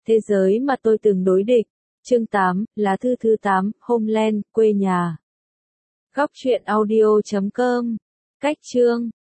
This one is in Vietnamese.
Thế giới mà tôi từng đối địch. Chương 8, lá thư thứ 8, Homeland, quê nhà. Góc truyện audio.com. Cách chương